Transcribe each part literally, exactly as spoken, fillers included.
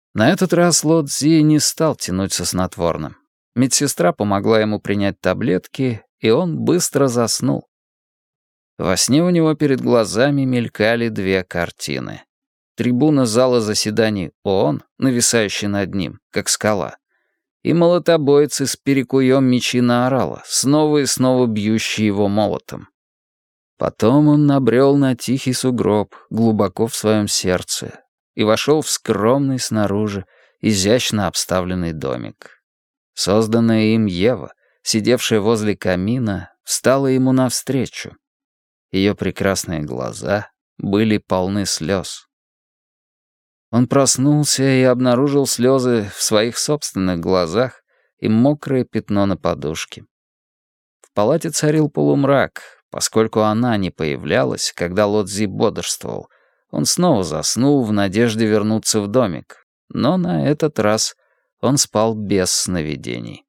На этот раз Ло Цзи не стал тянуть со снотворным. Медсестра помогла ему принять таблетки, и он быстро заснул. Во сне у него перед глазами мелькали две картины. Трибуна зала заседаний ООН, нависающая над ним, как скала, и молотобойцы с перекуем мечи на орала, снова и снова бьющие его молотом. Потом он набрел на тихий сугроб, глубоко в своем сердце, и вошел в скромный снаружи, изящно обставленный домик. Созданная им Ева, сидевшая возле камина, встала ему навстречу. Ее прекрасные глаза были полны слез. Он проснулся и обнаружил слезы в своих собственных глазах и мокрое пятно на подушке. В палате царил полумрак, поскольку она не появлялась, когда Ло Цзи бодрствовал. Он снова заснул в надежде вернуться в домик, но на этот раз он спал без сновидений.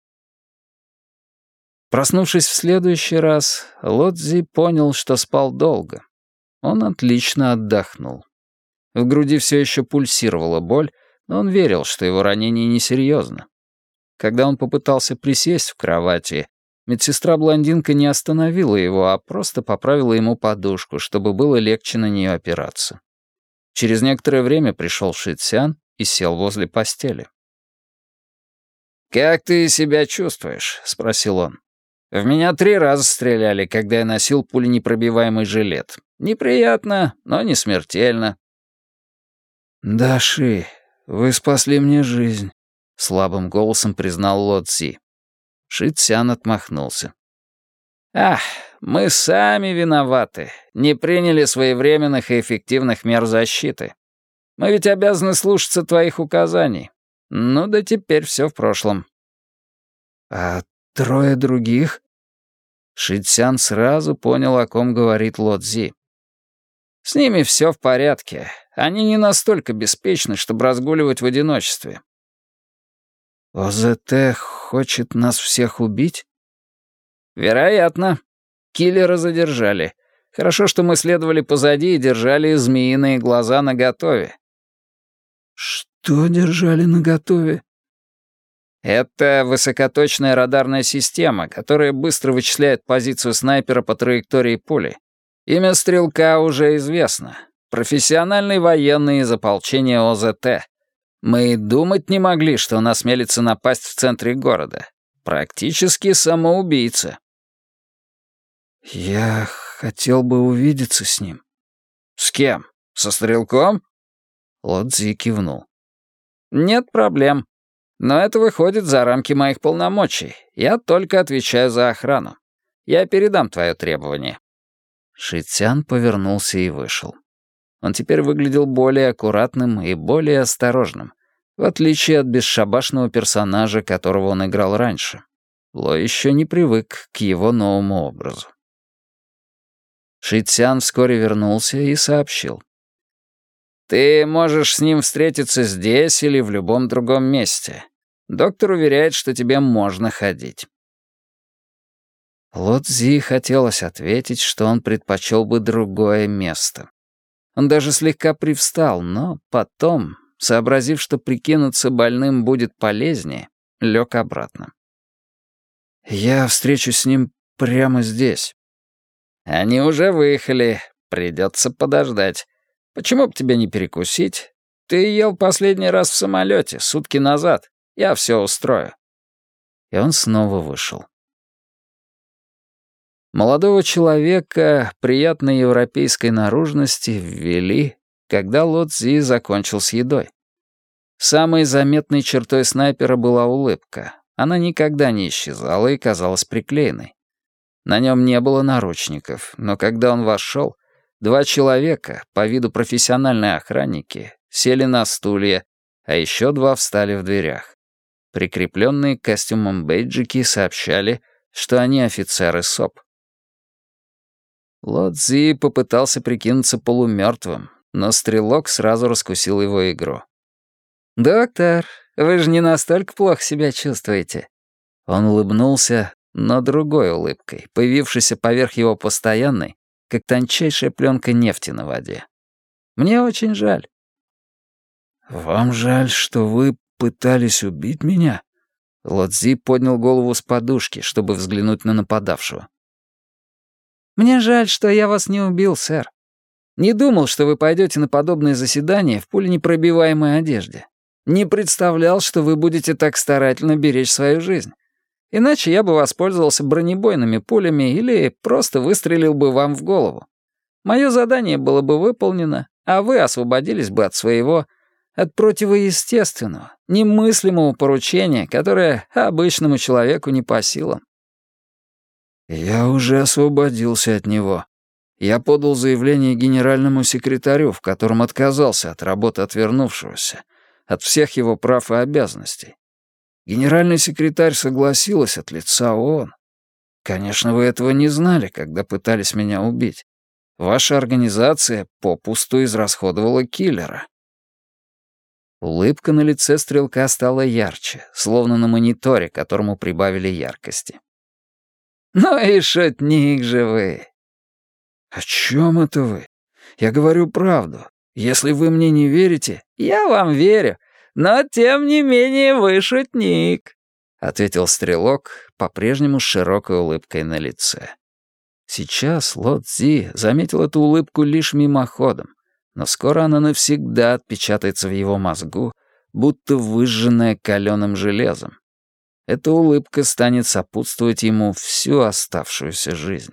Проснувшись в следующий раз, Ло Цзи понял, что спал долго. Он отлично отдохнул. В груди все еще пульсировала боль, но он верил, что его ранение несерьезно. Когда он попытался присесть в кровати, медсестра-блондинка не остановила его, а просто поправила ему подушку, чтобы было легче на нее опираться. Через некоторое время пришел Ши Цян и сел возле постели. «Как ты себя чувствуешь?» — спросил он. «В меня три раза стреляли, когда я носил пуленепробиваемый жилет. Неприятно, но не смертельно». «Да, Ши, вы спасли мне жизнь», — слабым голосом признал Ло Цзи. Ши Цян отмахнулся. «Ах, мы сами виноваты, не приняли своевременных и эффективных мер защиты. Мы ведь обязаны слушаться твоих указаний. Ну да теперь все в прошлом». «А трое других?» Ши Цян сразу понял, о ком говорит Ло Цзи. «С ними все в порядке. Они не настолько беспечны, чтобы разгуливать в одиночестве». «О Зэ Тэ хочет нас всех убить?» «Вероятно. Киллера задержали. Хорошо, что мы следовали позади и держали змеиные глаза наготове». «Что держали наготове?» «Это высокоточная радарная система, которая быстро вычисляет позицию снайпера по траектории пули. Имя стрелка уже известно. Профессиональный военный из ополчения О Зэ Тэ. Мы и думать не могли, что он осмелится напасть в центре города. Практически самоубийца». «Я хотел бы увидеться с ним». «С кем? Со стрелком?» Ло Цзи кивнул. «Нет проблем. Но это выходит за рамки моих полномочий. Я только отвечаю за охрану. Я передам твое требование». Ши Цян повернулся и вышел. Он теперь выглядел более аккуратным и более осторожным, в отличие от бесшабашного персонажа, которого он играл раньше. Ло еще не привык к его новому образу. Ши Цян вскоре вернулся и сообщил. «Ты можешь с ним встретиться здесь или в любом другом месте. Доктор уверяет, что тебе можно ходить». Ло Цзи хотелось ответить, что он предпочел бы другое место. Он даже слегка привстал, но потом, сообразив, что прикинуться больным будет полезнее, лег обратно. «Я встречусь с ним прямо здесь». «Они уже выехали, придется подождать. Почему бы тебе не перекусить? Ты ел последний раз в самолете, сутки назад. Я все устрою». И он снова вышел. Молодого человека приятной европейской наружности ввели, когда Ло Цзи закончил с едой. Самой заметной чертой снайпера была улыбка. Она никогда не исчезала и казалась приклеенной. На нем не было наручников, но когда он вошел, два человека, по виду профессиональные охранники, сели на стулья, а еще два встали в дверях. Прикрепленные к костюмам бейджики сообщали, что они офицеры СОП. Ло Цзи попытался прикинуться полумертвым, но стрелок сразу раскусил его игру. «Доктор, вы же не настолько плохо себя чувствуете?» Он улыбнулся, но другой улыбкой, появившейся поверх его постоянной, как тончайшая пленка нефти на воде. «Мне очень жаль». «Вам жаль, что вы пытались убить меня?» Лодзи поднял голову с подушки, чтобы взглянуть на нападавшего. «Мне жаль, что я вас не убил, сэр. Не думал, что вы пойдете на подобное заседание в пуленепробиваемой одежде. Не представлял, что вы будете так старательно беречь свою жизнь. Иначе я бы воспользовался бронебойными пулями или просто выстрелил бы вам в голову. Мое задание было бы выполнено, а вы освободились бы от своего, от противоестественного, немыслимого поручения, которое обычному человеку не по силам. Я уже освободился от него. Я подал заявление генеральному секретарю, в котором отказался от работы отвернувшегося, от всех его прав и обязанностей. Генеральный секретарь согласилась от лица ООН. Конечно, вы этого не знали, когда пытались меня убить. Ваша организация попусту израсходовала киллера. Улыбка на лице стрелка стала ярче, словно на мониторе, которому прибавили яркости. «Ну и шутник же вы!» «О чем это вы? Я говорю правду. Если вы мне не верите...» «Я вам верю, но тем не менее вы шутник», — ответил стрелок, по-прежнему с широкой улыбкой на лице. Сейчас Ло Цзи заметил эту улыбку лишь мимоходом, но скоро она навсегда отпечатается в его мозгу, будто выжженная каленым железом. Эта улыбка станет сопутствовать ему всю оставшуюся жизнь.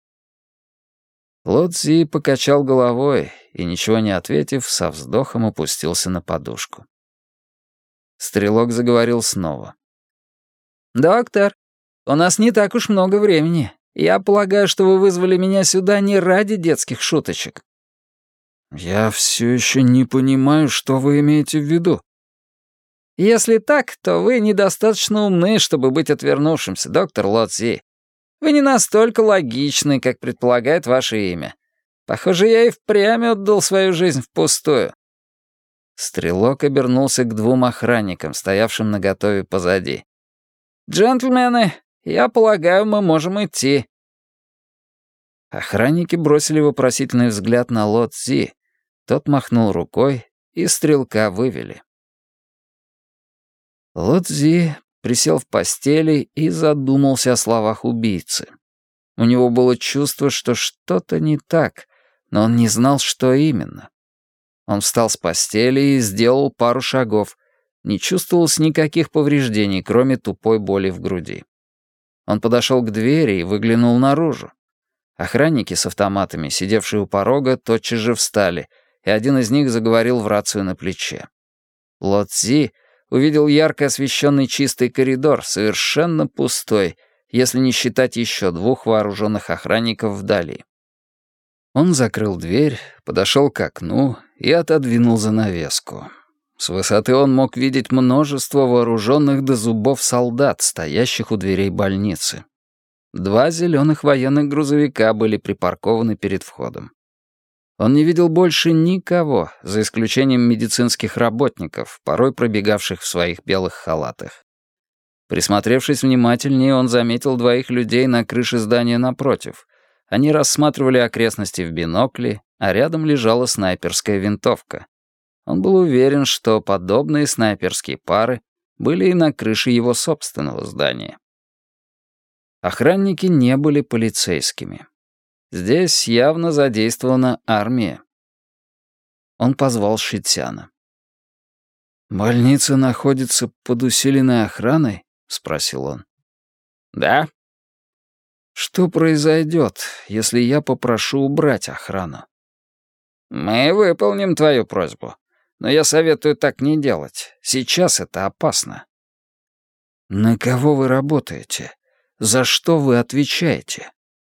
Ло Цзи покачал головой и, ничего не ответив, со вздохом опустился на подушку. Стрелок заговорил снова. «Доктор, у нас не так уж много времени. Я полагаю, что вы вызвали меня сюда не ради детских шуточек». «Я все еще не понимаю, что вы имеете в виду». «Если так, то вы недостаточно умны, чтобы быть отвернувшимся, доктор Ло Цзи. Вы не настолько логичны, как предполагает ваше имя. Похоже, я и впрямь отдал свою жизнь впустую». Стрелок обернулся к двум охранникам, стоявшим наготове позади. «Джентльмены, я полагаю, мы можем идти». Охранники бросили вопросительный взгляд на Ло Цзи. Тот махнул рукой, и стрелка вывели. Ло Цзи присел в постели и задумался о словах убийцы. У него было чувство, что что-то не так, но он не знал, что именно. Он встал с постели и сделал пару шагов. Не чувствовалось никаких повреждений, кроме тупой боли в груди. Он подошел к двери и выглянул наружу. Охранники с автоматами, сидевшие у порога, тотчас же встали, и один из них заговорил в рацию на плече. Ло Цзи увидел ярко освещенный чистый коридор, совершенно пустой, если не считать еще двух вооруженных охранников вдали. Он закрыл дверь, подошел к окну и отодвинул занавеску. С высоты он мог видеть множество вооруженных до зубов солдат, стоящих у дверей больницы. Два зеленых военных грузовика были припаркованы перед входом. Он не видел больше никого, за исключением медицинских работников, порой пробегавших в своих белых халатах. Присмотревшись внимательнее, он заметил двоих людей на крыше здания напротив. Они рассматривали окрестности в бинокле, а рядом лежала снайперская винтовка. Он был уверен, что подобные снайперские пары были и на крыше его собственного здания. Охранники не были полицейскими. Здесь явно задействована армия. Он позвал Шитяна. «Больница находится под усиленной охраной?» — спросил он. «Да». «Что произойдет, если я попрошу убрать охрану?» «Мы выполним твою просьбу, но я советую так не делать. Сейчас это опасно». «На кого вы работаете? За что вы отвечаете?»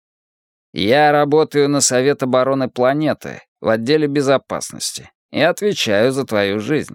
«Я работаю на Совет обороны планеты в отделе безопасности и отвечаю за твою жизнь».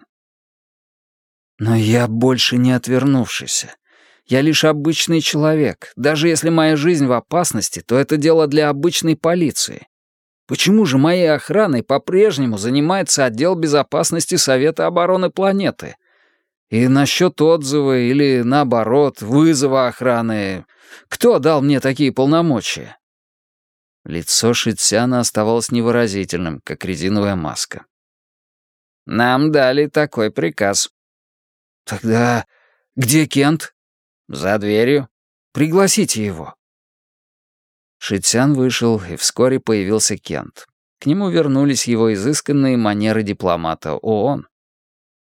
«Но я больше не отвернувшийся. Я лишь обычный человек. Даже если моя жизнь в опасности, то это дело для обычной полиции. Почему же моей охраной по-прежнему занимается отдел безопасности Совета обороны планеты? И насчет отзыва или, наоборот, вызова охраны... Кто дал мне такие полномочия?» Лицо Шитсяна оставалось невыразительным, как резиновая маска. Нам дали такой приказ». «Тогда где Кент?» «За дверью». «Пригласите его». Шицян вышел, и вскоре появился Кент. К нему вернулись его изысканные манеры дипломата ООН.